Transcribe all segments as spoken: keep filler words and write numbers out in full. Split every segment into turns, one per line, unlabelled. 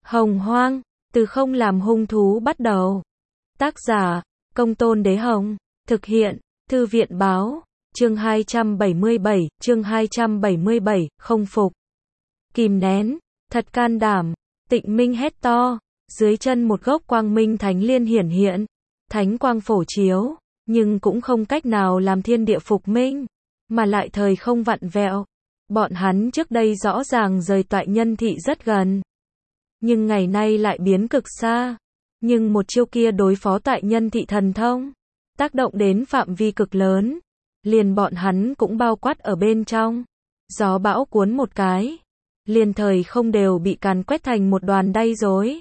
Hồng Hoang, từ không làm hung thú bắt đầu. Tác giả, Công Tôn Đế Hồng. Thực hiện, Thư viện báo. Chương hai trăm bảy mươi bảy, chương hai trăm bảy mươi bảy, không phục. Kìm nén, thật can đảm. Tịnh Minh hét to. Dưới chân một gốc quang minh thánh liên hiển hiện. Thánh quang phổ chiếu, nhưng cũng không cách nào làm thiên địa phục minh, mà lại thời không vặn vẹo. Bọn hắn trước đây rõ ràng rời toại nhân thị rất gần, nhưng ngày nay lại biến cực xa. Nhưng một chiêu kia đối phó toại nhân thị thần thông, tác động đến phạm vi cực lớn, liền bọn hắn cũng bao quát ở bên trong. Gió bão cuốn một cái, liền thời không đều bị càn quét thành một đoàn đay rối.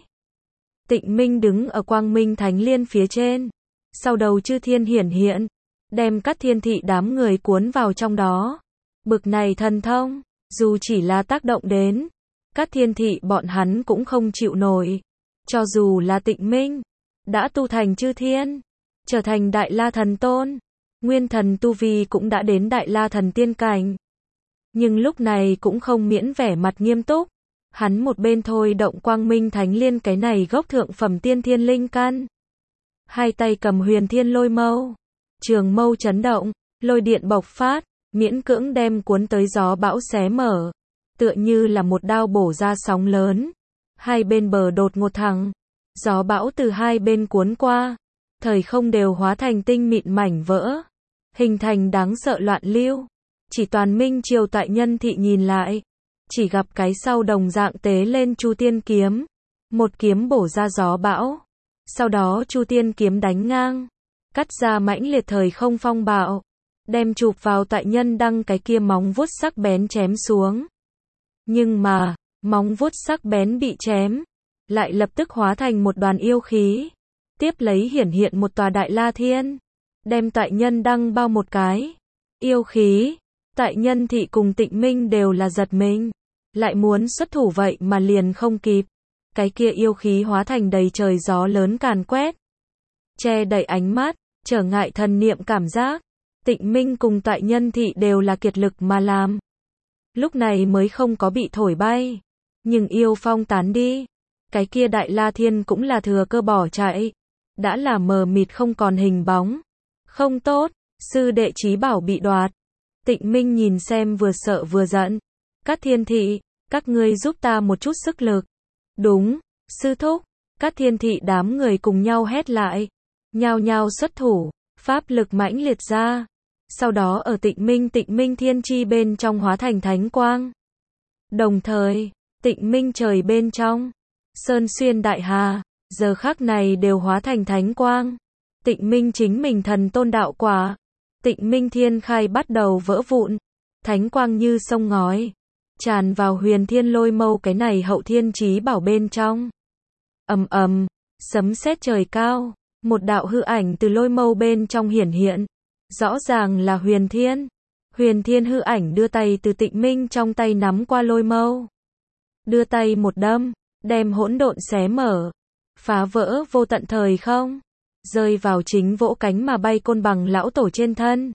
Tịnh Minh đứng ở quang minh thánh liên phía trên, sau đầu chư thiên hiển hiện, đem các thiên thị đám người cuốn vào trong đó. Bực này thần thông, dù chỉ là tác động đến các thiên thị, bọn hắn cũng không chịu nổi. Cho dù là Tịnh Minh đã tu thành chư thiên, trở thành Đại La Thần Tôn, nguyên thần tu vi cũng đã đến Đại La Thần Tiên cảnh, nhưng lúc này cũng không miễn vẻ mặt nghiêm túc. Hắn một bên thôi động quang minh thánh liên, cái này gốc thượng phẩm tiên thiên linh căn, hai tay cầm huyền thiên lôi mâu, trường mâu chấn động, lôi điện bộc phát, miễn cưỡng đem cuốn tới gió bão xé mở, tựa như là một đao bổ ra sóng lớn. Hai bên bờ đột ngột thẳng, gió bão từ hai bên cuốn qua, thời không đều hóa thành tinh mịn mảnh vỡ, hình thành đáng sợ loạn lưu. Chỉ toàn minh triều tại nhân thị nhìn lại, chỉ gặp cái sau đồng dạng tế lên Chu Tiên kiếm, một kiếm bổ ra gió bão. Sau đó Chu Tiên kiếm đánh ngang, cắt ra mãnh liệt thời không phong bạo, đem chụp vào tại nhân đăng cái kia móng vuốt sắc bén chém xuống. Nhưng mà, móng vuốt sắc bén bị chém, lại lập tức hóa thành một đoàn yêu khí, tiếp lấy hiển hiện một tòa Đại La Thiên, đem tại nhân đăng bao một cái. Yêu khí, tại nhân thị cùng Tịnh Minh đều là giật mình, lại muốn xuất thủ vậy mà liền không kịp. Cái kia yêu khí hóa thành đầy trời gió lớn càn quét, che đậy ánh mắt, trở ngại thần niệm cảm giác. Tịnh Minh cùng tại nhân thị đều là kiệt lực mà làm, lúc này mới không có bị thổi bay. Nhưng yêu phong tán đi, cái kia Đại La Thiên cũng là thừa cơ bỏ chạy, đã là mờ mịt không còn hình bóng. Không tốt, sư đệ chí bảo bị đoạt. Tịnh Minh nhìn xem vừa sợ vừa giận. Các thiên thị, các ngươi giúp ta một chút sức lực. Đúng, sư thúc. Các thiên thị đám người cùng nhau hét lại, nhao nhao xuất thủ, pháp lực mãnh liệt ra. Sau đó ở Tịnh Minh Tịnh Minh thiên chi bên trong hóa thành thánh quang. Đồng thời, Tịnh Minh trời bên trong, sơn xuyên đại hà, giờ khắc này đều hóa thành thánh quang. Tịnh Minh chính mình thần tôn đạo quả, Tịnh Minh thiên khai bắt đầu vỡ vụn, thánh quang như sông ngói, tràn vào huyền thiên lôi mâu cái này hậu thiên chí bảo bên trong. Ầm ầm, sấm sét trời cao, một đạo hư ảnh từ lôi mâu bên trong hiển hiện, rõ ràng là Huyền Thiên. Huyền Thiên hư ảnh đưa tay từ Tịnh Minh trong tay nắm qua lôi mâu, đưa tay một đâm, đem hỗn độn xé mở, phá vỡ vô tận thời không, rơi vào chính vỗ cánh mà bay Côn Bằng lão tổ trên thân.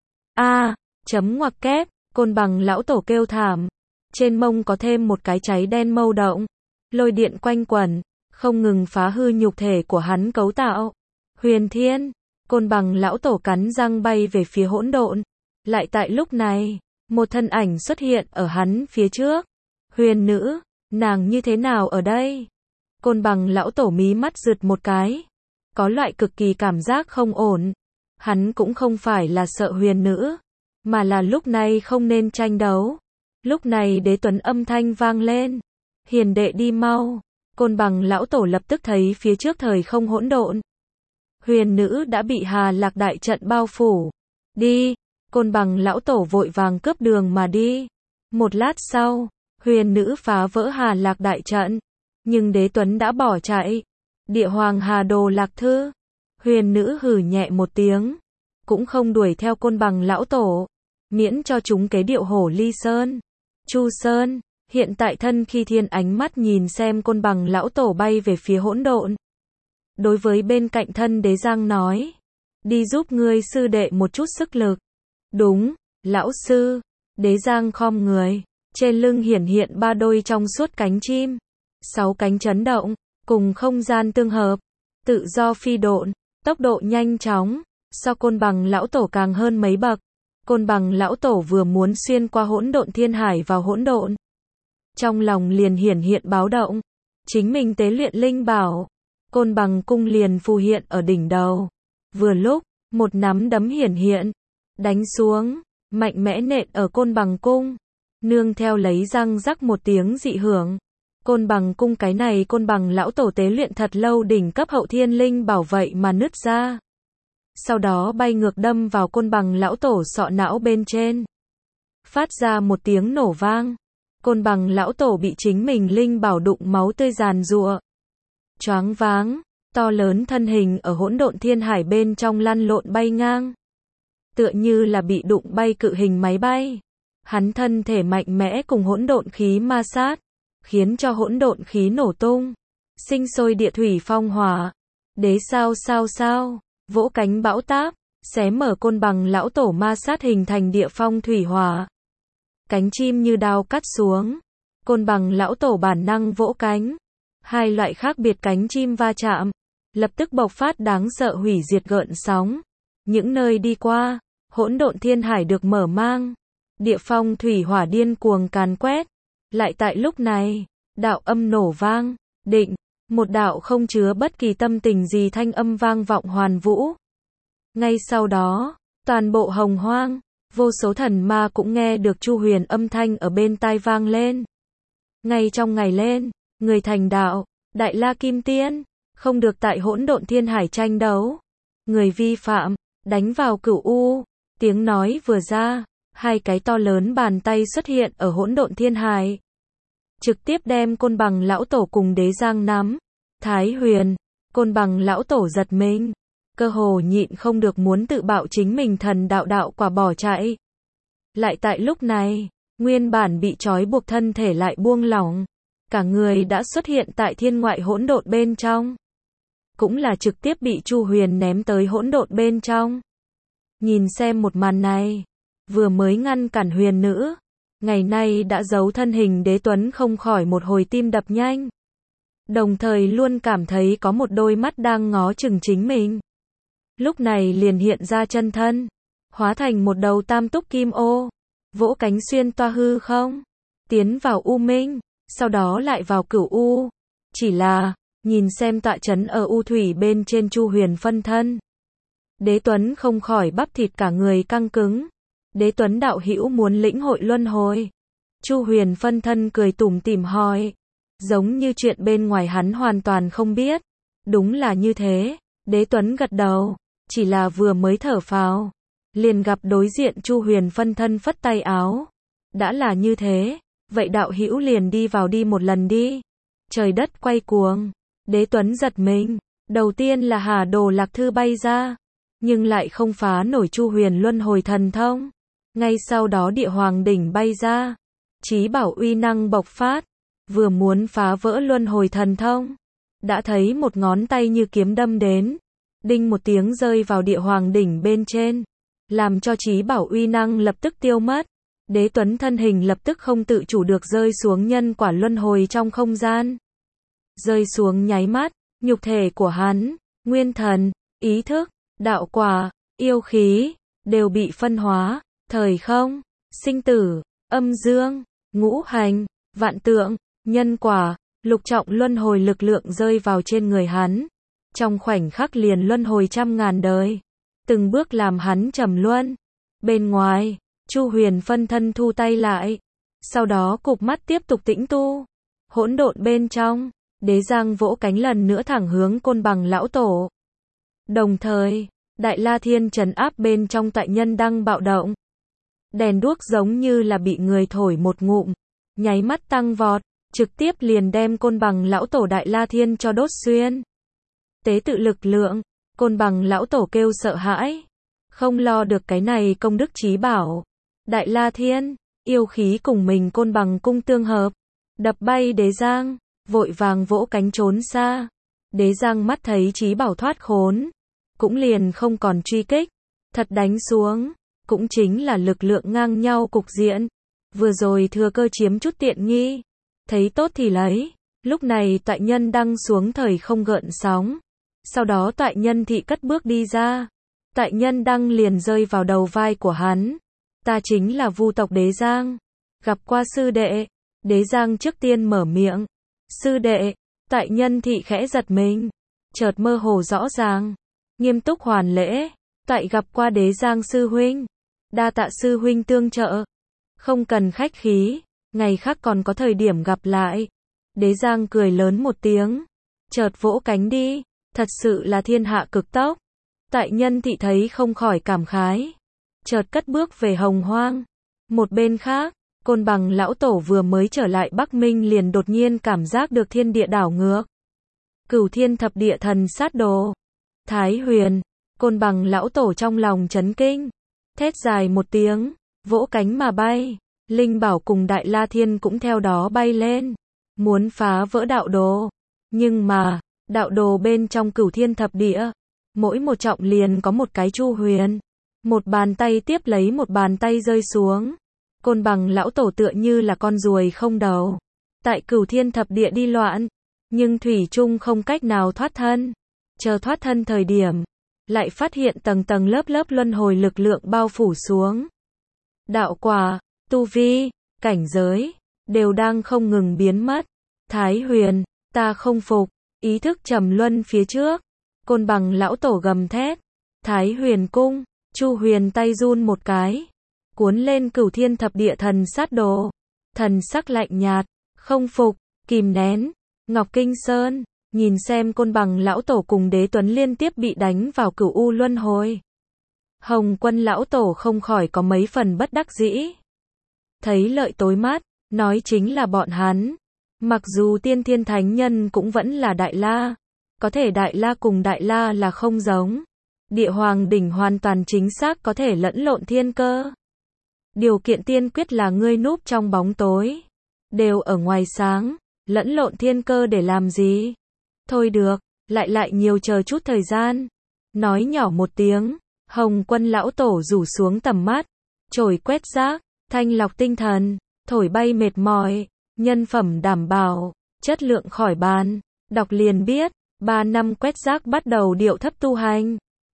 A, chấm ngoặc kép, Côn Bằng lão tổ kêu thảm, trên mông có thêm một cái cháy đen mâu động, lôi điện quanh quẩn, không ngừng phá hư nhục thể của hắn cấu tạo. Huyền Thiên, Côn Bằng lão tổ cắn răng bay về phía hỗn độn. Lại tại lúc này, một thân ảnh xuất hiện ở hắn phía trước. Huyền nữ, nàng như thế nào ở đây? Côn Bằng lão tổ mí mắt rượt một cái, có loại cực kỳ cảm giác không ổn. Hắn cũng không phải là sợ huyền nữ, mà là lúc này không nên tranh đấu. Lúc này Đế Tuấn âm thanh vang lên, hiền đệ đi mau. Côn Bằng lão tổ lập tức thấy phía trước thời không hỗn độn, huyền nữ đã bị Hà Lạc đại trận bao phủ. Đi, Côn Bằng lão tổ vội vàng cướp đường mà đi. Một lát sau, huyền nữ phá vỡ Hà Lạc đại trận, nhưng Đế Tuấn đã bỏ chạy. Địa Hoàng Hà Đồ Lạc Thư, huyền nữ hừ nhẹ một tiếng, cũng không đuổi theo Côn Bằng lão tổ, miễn cho chúng kế điệu Hổ Ly Sơn, Chu Sơn. Hiện tại thân khi thiên ánh mắt nhìn xem Côn Bằng lão tổ bay về phía hỗn độn. Đối với bên cạnh thân Đế Giang nói, đi giúp ngươi sư đệ một chút sức lực. Đúng, lão sư. Đế Giang khom người, trên lưng hiển hiện ba đôi trong suốt cánh chim, sáu cánh chấn động, cùng không gian tương hợp, tự do phi độn, tốc độ nhanh chóng, so Côn Bằng lão tổ càng hơn mấy bậc. Côn Bằng lão tổ vừa muốn xuyên qua hỗn độn thiên hải vào hỗn độn, trong lòng liền hiển hiện báo động, chính mình tế luyện linh bảo, Côn Bằng cung liền phù hiện ở đỉnh đầu. Vừa lúc, một nắm đấm hiển hiện, đánh xuống, mạnh mẽ nện ở Côn Bằng cung, nương theo lấy răng rắc một tiếng dị hưởng. Côn Bằng cung cái này Côn Bằng lão tổ tế luyện thật lâu đỉnh cấp hậu thiên linh bảo vậy mà nứt ra. Sau đó bay ngược đâm vào Côn Bằng lão tổ sọ não bên trên. Phát ra một tiếng nổ vang. Côn Bằng lão tổ bị chính mình linh bảo đụng máu tươi giàn giụa. Choáng váng, to lớn thân hình ở hỗn độn thiên hải bên trong lăn lộn bay ngang. Tựa như là bị đụng bay cự hình máy bay. Hắn thân thể mạnh mẽ cùng hỗn độn khí ma sát, khiến cho hỗn độn khí nổ tung, sinh sôi địa thủy phong hỏa. Đế sao sao sao, vỗ cánh bão táp, xé mở Côn Bằng lão tổ ma sát hình thành địa phong thủy hỏa. Cánh chim như đao cắt xuống, Côn Bằng lão tổ bản năng vỗ cánh. Hai loại khác biệt cánh chim va chạm, lập tức bộc phát đáng sợ hủy diệt gợn sóng. Những nơi đi qua, hỗn độn thiên hải được mở mang, địa phong thủy hỏa điên cuồng càn quét. Lại tại lúc này, đạo âm nổ vang, định, một đạo không chứa bất kỳ tâm tình gì thanh âm vang vọng hoàn vũ. Ngay sau đó, toàn bộ hồng hoang, vô số thần ma cũng nghe được Chu Huyền âm thanh ở bên tai vang lên. Ngay trong ngày lên, người thành đạo, Đại La Kim Tiên, không được tại hỗn độn thiên hải tranh đấu. Người vi phạm, đánh vào cửu u. Tiếng nói vừa ra, hai cái to lớn bàn tay xuất hiện ở hỗn độn thiên hải. Trực tiếp đem Côn Bằng lão tổ cùng Đế Giang nắm. Thái Huyền, Côn Bằng lão tổ giật mình, cơ hồ nhịn không được muốn tự bạo chính mình thần đạo đạo quả bỏ chạy. Lại tại lúc này, nguyên bản bị trói buộc thân thể lại buông lỏng, cả người đã xuất hiện tại thiên ngoại hỗn độn bên trong. Cũng là trực tiếp bị Chu Huyền ném tới hỗn độn bên trong. Nhìn xem một màn này, vừa mới ngăn cản Huyền nữ, ngày nay đã giấu thân hình Đế Tuấn không khỏi một hồi tim đập nhanh. Đồng thời luôn cảm thấy có một đôi mắt đang ngó chừng chính mình. Lúc này liền hiện ra chân thân, hóa thành một đầu tam túc kim ô, vỗ cánh xuyên toa hư không, tiến vào u minh, sau đó lại vào cửu u. Chỉ là, nhìn xem tọa trấn ở u thủy bên trên Chu Huyền phân thân, Đế Tuấn không khỏi bắp thịt cả người căng cứng. Đế Tuấn đạo hữu muốn lĩnh hội luân hồi. Chu Huyền phân thân cười tủm tỉm hỏi, giống như chuyện bên ngoài hắn hoàn toàn không biết. Đúng là như thế, Đế Tuấn gật đầu, chỉ là vừa mới thở phào, liền gặp đối diện Chu Huyền phân thân phất tay áo. Đã là như thế, vậy đạo hữu liền đi vào đi một lần đi. Trời đất quay cuồng, Đế Tuấn giật mình, đầu tiên là Hà Đồ Lạc Thư bay ra, nhưng lại không phá nổi Chu Huyền luân hồi thần thông. Ngay sau đó Địa Hoàng đỉnh bay ra, chí bảo uy năng bộc phát, vừa muốn phá vỡ luân hồi thần thông, đã thấy một ngón tay như kiếm đâm đến, đinh một tiếng rơi vào Địa Hoàng đỉnh bên trên, làm cho chí bảo uy năng lập tức tiêu mất. Đế Tuấn thân hình lập tức không tự chủ được rơi xuống nhân quả luân hồi trong không gian. Rơi xuống nháy mắt, nhục thể của hắn, nguyên thần, ý thức, đạo quả, yêu khí, đều bị phân hóa, thời không, sinh tử, âm dương, ngũ hành, vạn tượng, nhân quả, lục trọng luân hồi lực lượng rơi vào trên người hắn. Trong khoảnh khắc liền luân hồi trăm ngàn đời, từng bước làm hắn trầm luân. Bên ngoài, Chu Huyền phân thân thu tay lại, sau đó cụp mắt tiếp tục tĩnh tu. Hỗn độn bên trong, Đế Giang vỗ cánh lần nữa thẳng hướng Côn Bằng lão tổ. Đồng thời, Đại La Thiên trấn áp bên trong tại nhân đăng bạo động. Đèn đuốc giống như là bị người thổi một ngụm, nháy mắt tăng vọt, trực tiếp liền đem Côn Bằng lão tổ Đại La Thiên cho đốt xuyên. Tế tự lực lượng, Côn Bằng lão tổ kêu sợ hãi, không lo được cái này công đức chí bảo. Đại La Thiên, yêu khí cùng mình Côn Bằng cung tương hợp, đập bay Đế Giang, vội vàng vỗ cánh trốn xa. Đế Giang mắt thấy chí bảo thoát khốn, cũng liền không còn truy kích, thật đánh xuống, cũng chính là lực lượng ngang nhau cục diện. Vừa rồi thừa cơ chiếm chút tiện nghi, thấy tốt thì lấy, Lúc này Toại Nhân Đăng xuống thời không gợn sóng. Sau đó Toại Nhân Thị cất bước đi ra. Toại Nhân Đăng liền rơi vào đầu vai của hắn. Ta chính là Vu tộc Đế Giang. Gặp qua sư đệ. Đế Giang trước tiên mở miệng. Sư đệ. Toại Nhân Thị khẽ giật mình. Chợt mơ hồ rõ ràng. Nghiêm túc hoàn lễ. Toại gặp qua Đế Giang sư huynh. Đa tạ sư huynh tương trợ. Không cần khách khí. Ngày khác còn có thời điểm gặp lại. Đế Giang cười lớn một tiếng. Chợt vỗ cánh đi. Thật sự là thiên hạ cực tốc. Toại Nhân Thị thấy không khỏi cảm khái. Chợt cất bước về Hồng Hoang. Một bên khác, Côn Bằng lão tổ vừa mới trở lại Bắc Minh liền đột nhiên cảm giác được thiên địa đảo ngược. Cửu thiên thập địa thần sát đồ. Thái Huyền. Côn Bằng lão tổ trong lòng chấn kinh. Thét dài một tiếng. Vỗ cánh mà bay. Linh Bảo cùng Đại La Thiên cũng theo đó bay lên. Muốn phá vỡ đạo đồ. Nhưng mà, đạo đồ bên trong cửu thiên thập địa. Mỗi một trọng liền có một cái chu huyền. Một bàn tay tiếp lấy một bàn tay rơi xuống. Côn Bằng lão tổ tựa như là con ruồi không đầu. Tại cửu thiên thập địa đi loạn. Nhưng thủy chung không cách nào thoát thân. Chờ thoát thân thời điểm. Lại phát hiện tầng tầng lớp lớp luân hồi lực lượng bao phủ xuống. Đạo quả, tu vi, cảnh giới. Đều đang không ngừng biến mất. Thái Huyền, ta không phục. Ý thức trầm luân phía trước. Côn Bằng lão tổ gầm thét. Thái Huyền cung. Chu Huyền tay run một cái. Cuốn lên cửu thiên thập địa thần sát đồ. Thần sắc lạnh nhạt. Không phục. Kìm nén. Ngọc Kinh Sơn. Nhìn xem Côn Bằng lão tổ cùng Đế Tuấn liên tiếp bị đánh vào cửu u luân hồi. Hồng Quân lão tổ không khỏi có mấy phần bất đắc dĩ. Thấy lợi tối mắt. Nói chính là bọn hắn. Mặc dù tiên thiên thánh nhân cũng vẫn là Đại La. Có thể Đại La cùng Đại La là không giống. Địa Hoàng đỉnh hoàn toàn chính xác có thể lẫn lộn thiên cơ. Điều kiện tiên quyết là ngươi núp trong bóng tối. Đều ở ngoài sáng. Lẫn lộn thiên cơ để làm gì? Thôi được, lại lại nhiều chờ chút thời gian. Nói nhỏ một tiếng. Hồng Quân lão tổ rủ xuống tầm mắt. Chổi quét rác. Thanh lọc tinh thần. Thổi bay mệt mỏi. Nhân phẩm đảm bảo. Chất lượng khỏi bàn. Đọc liền biết. Ba năm quét rác bắt đầu điệu thấp tu hành.